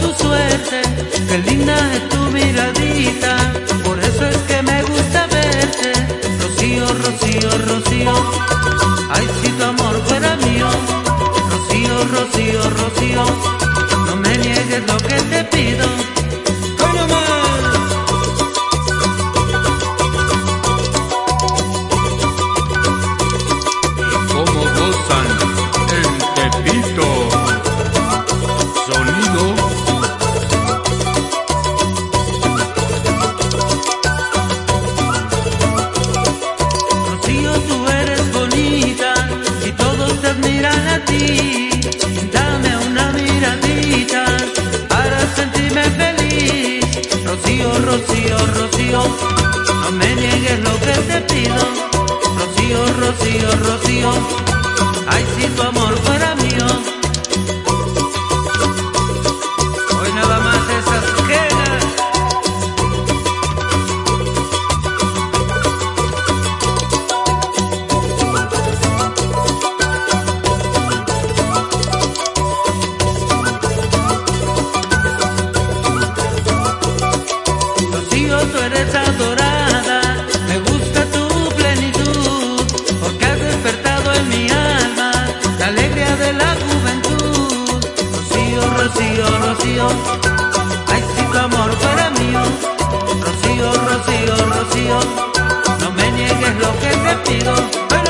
tu suerte, qué linda es tu miradita, por eso es que me gusta verte. Rocío, Rocío, Rocío, ay, si tu amor fuera mío. Rocío, Rocío, Rocío, no me niegues lo que te pido. Dame una miradita para sentirme feliz. Rocío, Rocío, Rocío, no me niegues lo que te pido. Rocío, Rocío, Rocío, ay, si tu amor fuera mío. Hoy nada más esas quejas. Tú eres adorada, me gusta tu plenitud, porque has despertado en mi alma la alegría de la juventud. Rocío, Rocío, Rocío, ay, si tu amor fuera mío. Rocío, Rocío, Rocío, no me niegues lo que te pido.